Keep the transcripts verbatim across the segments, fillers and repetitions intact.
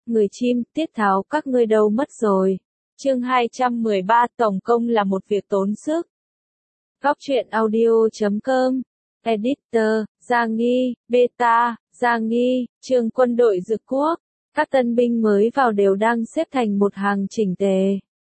Người chim, tiết tháo các ngươi đâu mất rồi. Chương hai trăm mười ba tổng công là một việc tốn sức. Góc truyện audio chấm com. Editor, Giang Nghi, Beta, Giang Nghi, trường quân đội Dực Quốc. Các tân binh mới vào đều đang xếp thành một hàng chỉnh tề.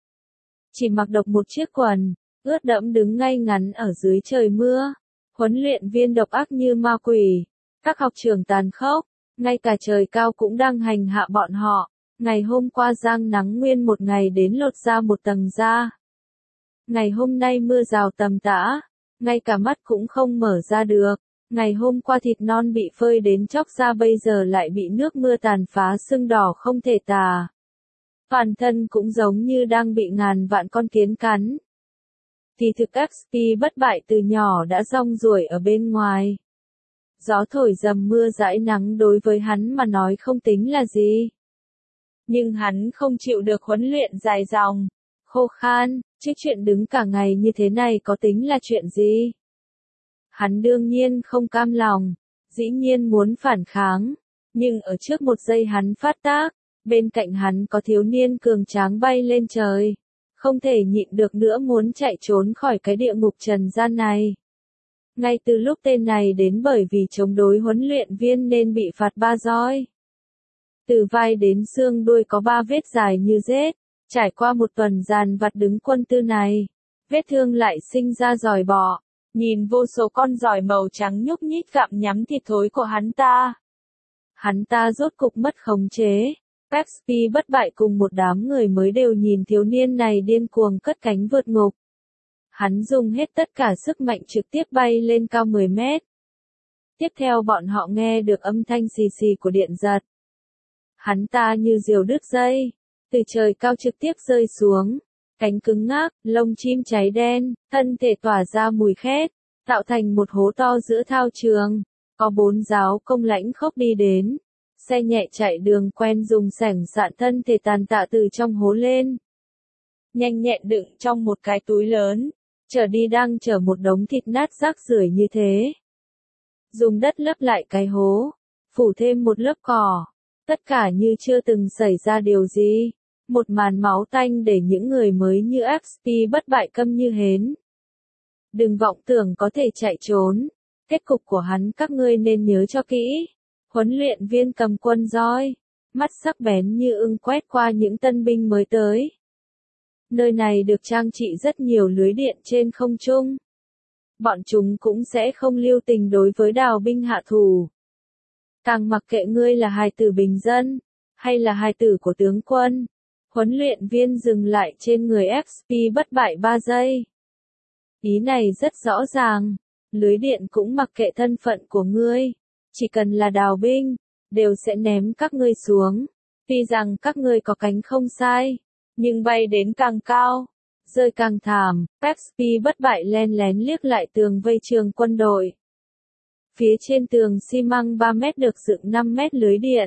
Chỉ mặc độc một chiếc quần, ướt đẫm đứng ngay ngắn ở dưới trời mưa. Huấn luyện viên độc ác như ma quỷ. Các học trưởng tàn khốc, ngay cả trời cao cũng đang hành hạ bọn họ. Ngày hôm qua giang nắng nguyên một ngày đến lột ra một tầng da. Ngày hôm nay mưa rào tầm tã, ngay cả mắt cũng không mở ra được. Ngày hôm qua thịt non bị phơi đến chóc ra bây giờ lại bị nước mưa tàn phá sưng đỏ không thể tả. Toàn thân cũng giống như đang bị ngàn vạn con kiến cắn. Thì thực ép pê bất bại từ nhỏ đã rong ruổi ở bên ngoài. Gió thổi dầm mưa dãi nắng đối với hắn mà nói không tính là gì. Nhưng hắn không chịu được huấn luyện dài dòng, khô khan, chứ chuyện đứng cả ngày như thế này có tính là chuyện gì. Hắn đương nhiên không cam lòng, dĩ nhiên muốn phản kháng, nhưng ở trước một giây hắn phát tác, bên cạnh hắn có thiếu niên cường tráng bay lên trời, không thể nhịn được nữa muốn chạy trốn khỏi cái địa ngục trần gian này. Ngay từ lúc tên này đến bởi vì chống đối huấn luyện viên nên bị phạt ba roi. Từ vai đến xương đuôi có ba vết dài như rết, trải qua một tuần dàn vặt đứng quân tư này, vết thương lại sinh ra giòi bọ, nhìn vô số con giòi màu trắng nhúc nhích gặm nhắm thịt thối của hắn ta. Hắn ta rốt cục mất khống chế, ép pê bất bại cùng một đám người mới đều nhìn thiếu niên này điên cuồng cất cánh vượt ngục. Hắn dùng hết tất cả sức mạnh trực tiếp bay lên cao mười mét. Tiếp theo bọn họ nghe được âm thanh xì xì của điện giật. Hắn ta như diều đứt dây, từ trời cao trực tiếp rơi xuống, cánh cứng ngắc, lông chim cháy đen, thân thể tỏa ra mùi khét, tạo thành một hố to giữa thao trường. Có bốn giáo công lãnh khốc đi đến, xe nhẹ chạy đường quen dùng sẻng sạn thân thể tàn tạ từ trong hố lên. Nhanh nhẹn đựng trong một cái túi lớn, chở đi đang chở một đống thịt nát rác rưởi như thế. Dùng đất lấp lại cái hố, phủ thêm một lớp cỏ. Tất cả như chưa từng xảy ra điều gì. Một màn máu tanh để những người mới như ép pê bất bại câm như hến. Đừng vọng tưởng có thể chạy trốn. Kết cục của hắn các ngươi nên nhớ cho kỹ. Huấn luyện viên cầm quân roi, mắt sắc bén như ưng quét qua những tân binh mới tới. Nơi này được trang trị rất nhiều lưới điện trên không trung. Bọn chúng cũng sẽ không lưu tình đối với đào binh hạ thủ. Càng mặc kệ ngươi là hài tử bình dân, hay là hài tử của tướng quân. Huấn luyện viên dừng lại trên người ép pê bất bại ba giây. Ý này rất rõ ràng, lưới điện cũng mặc kệ thân phận của ngươi. Chỉ cần là đào binh, đều sẽ ném các ngươi xuống. Tuy rằng các ngươi có cánh không sai, nhưng bay đến càng cao, rơi càng thảm. ép pê bất bại len lén liếc lại tường vây trường quân đội. Phía trên tường xi măng ba mét được dựng năm mét lưới điện.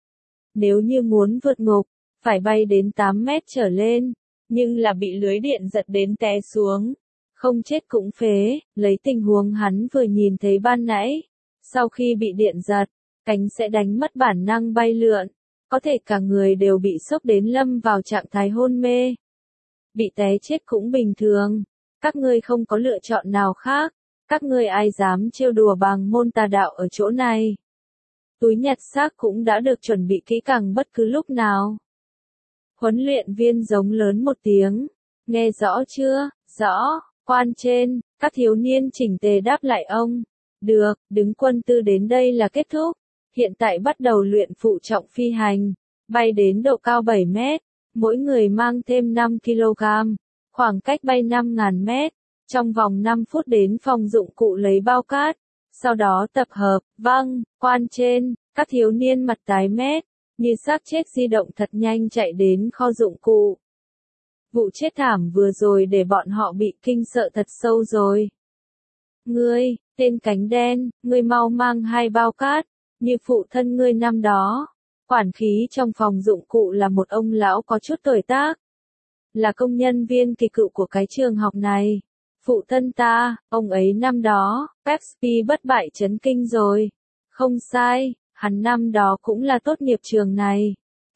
Nếu như muốn vượt ngục, phải bay đến tám mét trở lên, nhưng là bị lưới điện giật đến té xuống. Không chết cũng phế, lấy tình huống hắn vừa nhìn thấy ban nãy. Sau khi bị điện giật, cánh sẽ đánh mất bản năng bay lượn. Có thể cả người đều bị sốc đến lâm vào trạng thái hôn mê. Bị té chết cũng bình thường. Các ngươi không có lựa chọn nào khác. Các ngươi ai dám trêu đùa bằng môn tà đạo ở chỗ này. Túi nhặt xác cũng đã được chuẩn bị kỹ càng bất cứ lúc nào. Huấn luyện viên giống lớn một tiếng. Nghe rõ chưa? Rõ. Quan trên, các thiếu niên chỉnh tề đáp lại ông. Được, đứng quân tư đến đây là kết thúc. Hiện tại bắt đầu luyện phụ trọng phi hành. Bay đến độ cao bảy mét. Mỗi người mang thêm năm ki lô gam. Khoảng cách bay năm nghìn mét. Trong vòng năm phút đến phòng dụng cụ lấy bao cát. Sau đó tập hợp, vâng, quan trên, các thiếu niên mặt tái mét, như xác chết di động thật nhanh chạy đến kho dụng cụ. Vụ chết thảm vừa rồi để bọn họ bị kinh sợ thật sâu rồi. Ngươi, tên cánh đen, ngươi mau mang hai bao cát, như phụ thân ngươi năm đó. Quản khí trong phòng dụng cụ là một ông lão có chút tuổi tác. Là công nhân viên kỳ cựu của cái trường học này. Phụ thân ta, ông ấy năm đó, ép pê bất bại chấn kinh rồi. Không sai, hắn năm đó cũng là tốt nghiệp trường này.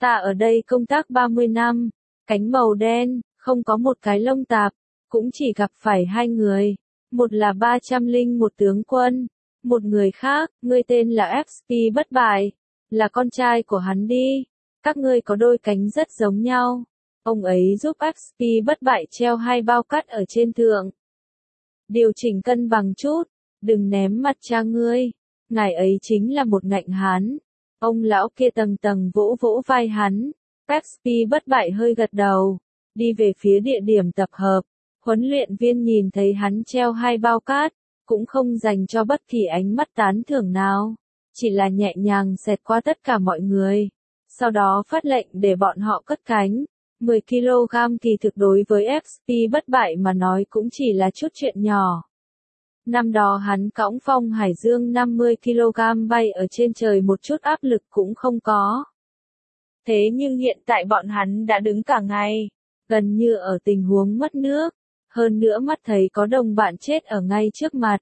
Ta ở đây công tác ba mươi năm, cánh màu đen, không có một cái lông tạp, cũng chỉ gặp phải hai người. Một là ba trăm lẻ một tướng quân, một người khác, ngươi tên là ép pê bất bại, là con trai của hắn đi. Các ngươi có đôi cánh rất giống nhau. Ông ấy giúp ép pê bất bại treo hai bao cát ở trên thượng. Điều chỉnh cân bằng chút, đừng ném mặt cha ngươi. Ngài ấy chính là một ngạnh hán. Ông lão kia tầng tầng vỗ vỗ vai hắn. ép pê bất bại hơi gật đầu, đi về phía địa điểm tập hợp. Huấn luyện viên nhìn thấy hắn treo hai bao cát, cũng không dành cho bất kỳ ánh mắt tán thưởng nào, chỉ là nhẹ nhàng xẹt qua tất cả mọi người. Sau đó phát lệnh để bọn họ cất cánh. mười ki lô gam kỳ thực đối với ép pê bất bại mà nói cũng chỉ là chút chuyện nhỏ. Năm đó hắn cõng Phong Hải Dương năm mươi ki lô gam bay ở trên trời một chút áp lực cũng không có. Thế nhưng hiện tại bọn hắn đã đứng cả ngày, gần như ở tình huống mất nước, hơn nữa mắt thấy có đồng bạn chết ở ngay trước mặt.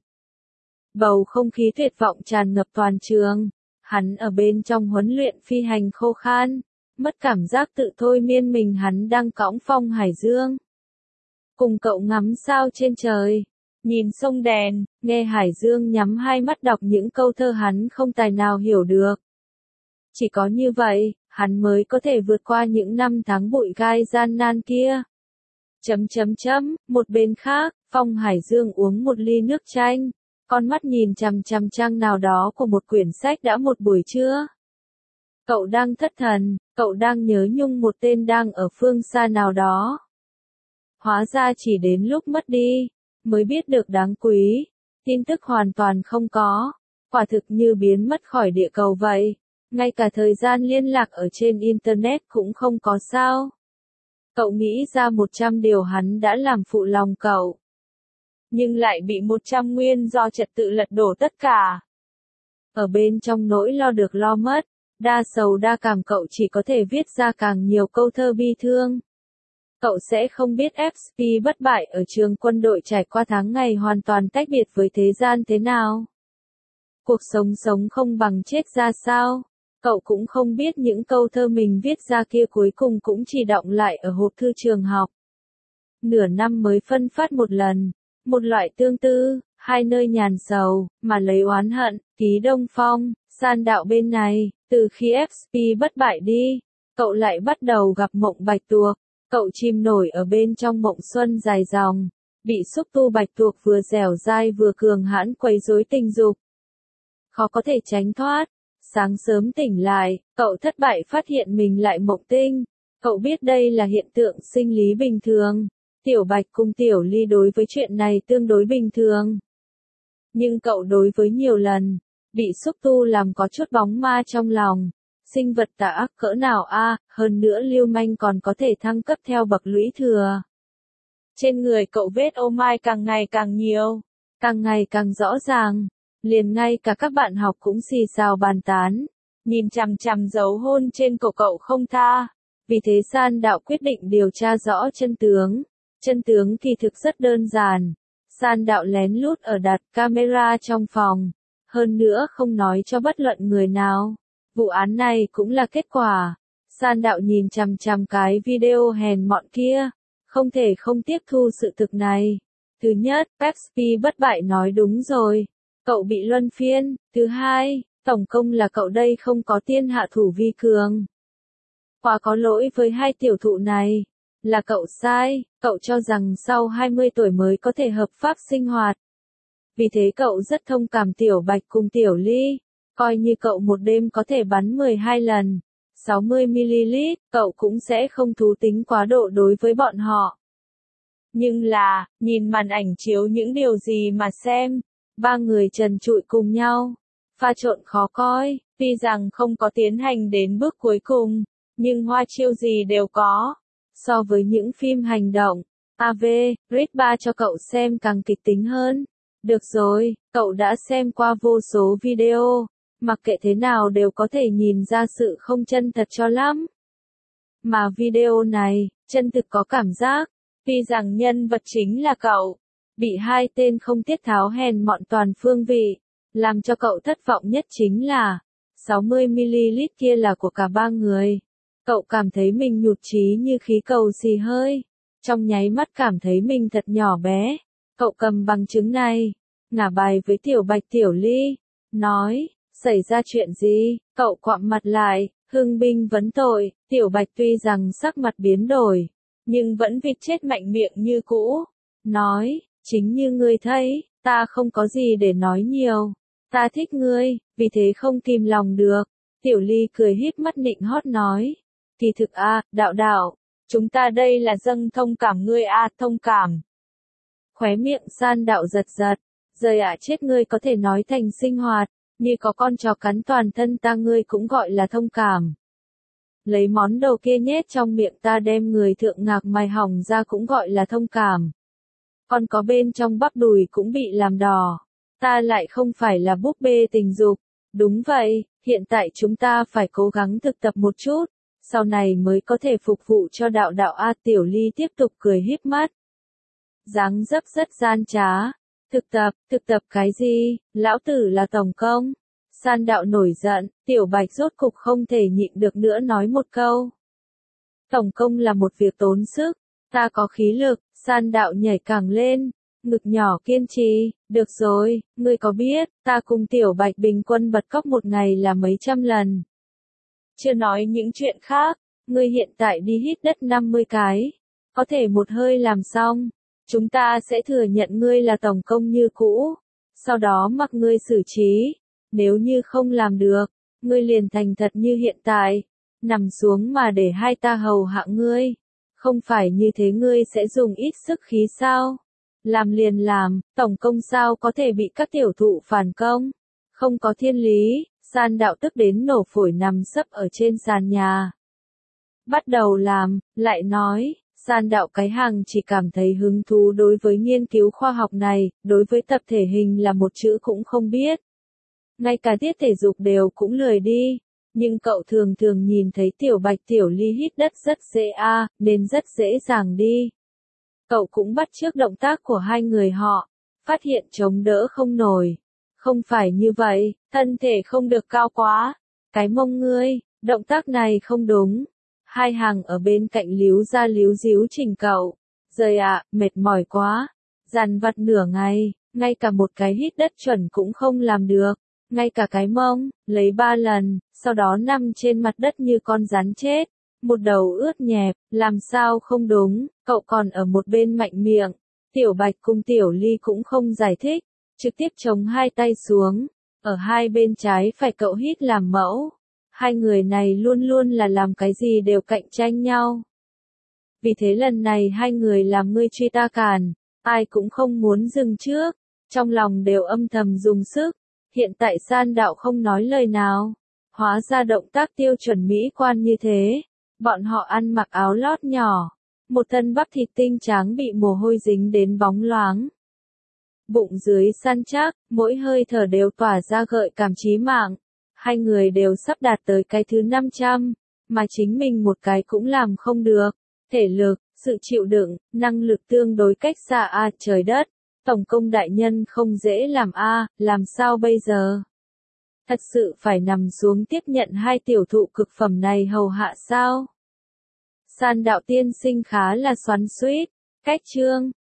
Bầu không khí tuyệt vọng tràn ngập toàn trường, hắn ở bên trong huấn luyện phi hành khô khan, mất cảm giác tự thôi miên mình hắn đang cõng Phong Hải Dương. Cùng cậu ngắm sao trên trời, nhìn sông đèn, nghe Hải Dương nhắm hai mắt đọc những câu thơ hắn không tài nào hiểu được. Chỉ có như vậy, hắn mới có thể vượt qua những năm tháng bụi gai gian nan kia. Chấm chấm chấm, một bên khác, Phong Hải Dương uống một ly nước chanh, con mắt nhìn chằm chằm trang nào đó của một quyển sách đã một buổi trưa. Cậu đang thất thần, cậu đang nhớ nhung một tên đang ở phương xa nào đó. Hóa ra chỉ đến lúc mất đi, mới biết được đáng quý, tin tức hoàn toàn không có, quả thực như biến mất khỏi địa cầu vậy, ngay cả thời gian liên lạc ở trên Internet cũng không có sao. Cậu nghĩ ra một trăm điều hắn đã làm phụ lòng cậu. Nhưng lại bị một trăm nguyên do trật tự lật đổ tất cả. Ở bên trong nỗi lo được lo mất, đa sầu đa cảm cậu chỉ có thể viết ra càng nhiều câu thơ bi thương. Cậu sẽ không biết ép pê bất bại ở trường quân đội trải qua tháng ngày hoàn toàn tách biệt với thế gian thế nào. Cuộc sống sống không bằng chết ra sao. Cậu cũng không biết những câu thơ mình viết ra kia cuối cùng cũng chỉ đọng lại ở hộp thư trường học. Nửa năm mới phân phát một lần, một loại tương tư, hai nơi nhàn sầu, mà lấy oán hận, ký Đông Phong, San Đạo bên này, từ khi ép pê bất bại đi, cậu lại bắt đầu gặp mộng bạch tuộc, cậu chìm nổi ở bên trong mộng xuân dài dòng, bị xúc tu bạch tuộc vừa dẻo dai vừa cường hãn quấy rối tình dục. Khó có thể tránh thoát. Sáng sớm tỉnh lại, cậu thất bại phát hiện mình lại mộng tinh. Cậu biết đây là hiện tượng sinh lý bình thường. Tiểu Bạch cùng Tiểu Ly đối với chuyện này tương đối bình thường. Nhưng cậu đối với nhiều lần, bị xúc tu làm có chút bóng ma trong lòng. Sinh vật tà ác cỡ nào a, hơn nữa lưu manh còn có thể thăng cấp theo bậc lũy thừa. Trên người cậu vết ô mai càng ngày càng nhiều, càng ngày càng rõ ràng. Liền ngay cả các bạn học cũng xì xào bàn tán, nhìn chằm chằm dấu hôn trên cổ cậu không tha. Vì thế San Đạo quyết định điều tra rõ chân tướng. Chân tướng kỳ thực rất đơn giản. San Đạo lén lút ở đặt camera trong phòng, hơn nữa không nói cho bất luận người nào. Vụ án này cũng là kết quả. San Đạo nhìn chằm chằm cái video hèn mọn kia, không thể không tiếp thu sự thực này. Thứ nhất, ép pê bất bại nói đúng rồi. Cậu bị luân phiên. Thứ hai, tổng công là cậu đây không có tiên hạ thủ vi cường. Quá có lỗi với hai tiểu thụ này. Là cậu sai, cậu cho rằng sau hai mươi tuổi mới có thể hợp pháp sinh hoạt. Vì thế cậu rất thông cảm Tiểu Bạch cùng Tiểu Ly. Coi như cậu một đêm có thể bắn mười hai lần, sáu mươi mi-li-lít, cậu cũng sẽ không thú tính quá độ đối với bọn họ. Nhưng là, nhìn màn ảnh chiếu những điều gì mà xem. Ba người trần trụi cùng nhau, pha trộn khó coi, tuy rằng không có tiến hành đến bước cuối cùng, nhưng hoa chiêu gì đều có. So với những phim hành động, a vê, Red ba cho cậu xem càng kịch tính hơn. Được rồi, cậu đã xem qua vô số video, mặc kệ thế nào đều có thể nhìn ra sự không chân thật cho lắm. Mà video này, chân thực có cảm giác, tuy rằng nhân vật chính là cậu. Bị hai tên không tiết tháo hèn mọn toàn phương vị, làm cho cậu thất vọng nhất chính là sáu mươi mi-li-lít kia là của cả ba người. Cậu cảm thấy mình nhụt chí như khí cầu xì hơi. Trong nháy mắt cảm thấy mình thật nhỏ bé. Cậu cầm bằng chứng này, ngả bài với Tiểu Bạch Tiểu Ly, nói, xảy ra chuyện gì? Cậu quặm mặt lại, hưng binh vấn tội. Tiểu Bạch tuy rằng sắc mặt biến đổi, nhưng vẫn vịt chết mạnh miệng như cũ. Nói, chính như ngươi thấy, ta không có gì để nói nhiều. Ta thích ngươi, vì thế không kìm lòng được. Tiểu Ly cười híp mắt nịnh hót nói, kỳ thực a, đạo đạo, chúng ta đây là dâng thông cảm ngươi a, thông cảm. Khóe miệng San Đạo giật giật, rời ạ chết ngươi có thể nói thành sinh hoạt, như có con chó cắn toàn thân ta ngươi cũng gọi là thông cảm. Lấy món đồ kia nhét trong miệng ta đem người thượng ngạc mài hỏng ra cũng gọi là thông cảm. Còn có bên trong bắp đùi cũng bị làm đỏ. Ta lại không phải là búp bê tình dục. Đúng vậy, hiện tại chúng ta phải cố gắng thực tập một chút, sau này mới có thể phục vụ cho đạo đạo A. Tiểu Ly tiếp tục cười híp mắt. Dáng dấp rất gian trá. Thực tập, thực tập cái gì, lão tử là tổng công. San Đạo nổi giận, Tiểu Bạch rốt cục không thể nhịn được nữa nói một câu. Tổng công là một việc tốn sức, ta có khí lực. San Đạo nhảy càng lên, ngực nhỏ kiên trì, được rồi, ngươi có biết, ta cùng Tiểu Bạch bình quân bật cóc một ngày là mấy trăm lần. Chưa nói những chuyện khác, ngươi hiện tại đi hít đất năm mươi cái, có thể một hơi làm xong, chúng ta sẽ thừa nhận ngươi là tổng công như cũ, sau đó mặc ngươi xử trí, nếu như không làm được, ngươi liền thành thật như hiện tại, nằm xuống mà để hai ta hầu hạ ngươi. Không phải như thế ngươi sẽ dùng ít sức khí sao? Làm liền làm, tổng công sao có thể bị các tiểu thụ phản công? Không có thiên lý, San Đạo tức đến nổ phổi nằm sấp ở trên sàn nhà. Bắt đầu làm, lại nói, San Đạo cái hàng chỉ cảm thấy hứng thú đối với nghiên cứu khoa học này, đối với tập thể hình là một chữ cũng không biết. Ngay cả tiết thể dục đều cũng lười đi. Nhưng cậu thường thường nhìn thấy Tiểu Bạch Tiểu Ly hít đất rất dễ a, à, nên rất dễ dàng đi. Cậu cũng bắt chước động tác của hai người họ, phát hiện chống đỡ không nổi. Không phải như vậy, thân thể không được cao quá. Cái mông ngươi, động tác này không đúng. Hai hàng ở bên cạnh líu ra líu díu chỉnh cậu. Rời ạ, à, mệt mỏi quá. Dằn vặt nửa ngày, ngay cả một cái hít đất chuẩn cũng không làm được. Ngay cả cái mông, lấy ba lần, sau đó nằm trên mặt đất như con rắn chết, một đầu ướt nhẹp, làm sao không đúng, cậu còn ở một bên mạnh miệng. Tiểu Bạch cùng Tiểu Ly cũng không giải thích, trực tiếp chống hai tay xuống, ở hai bên trái phải cậu hít làm mẫu. Hai người này luôn luôn là làm cái gì đều cạnh tranh nhau. Vì thế lần này hai người làm ngươi truy ta càn, ai cũng không muốn dừng trước, trong lòng đều âm thầm dùng sức. Hiện tại San Đạo không nói lời nào, hóa ra động tác tiêu chuẩn mỹ quan như thế, bọn họ ăn mặc áo lót nhỏ, một thân bắp thịt tinh tráng bị mồ hôi dính đến bóng loáng. Bụng dưới săn chắc, mỗi hơi thở đều tỏa ra gợi cảm chí mạng, hai người đều sắp đạt tới cái thứ năm trăm, mà chính mình một cái cũng làm không được, thể lực, sự chịu đựng, năng lực tương đối cách xa a trời đất. Tổng công đại nhân không dễ làm a, à, làm sao bây giờ? Thật sự phải nằm xuống tiếp nhận hai tiểu thụ cực phẩm này hầu hạ sao? San Đạo tiên sinh khá là xoắn xuýt, cách chương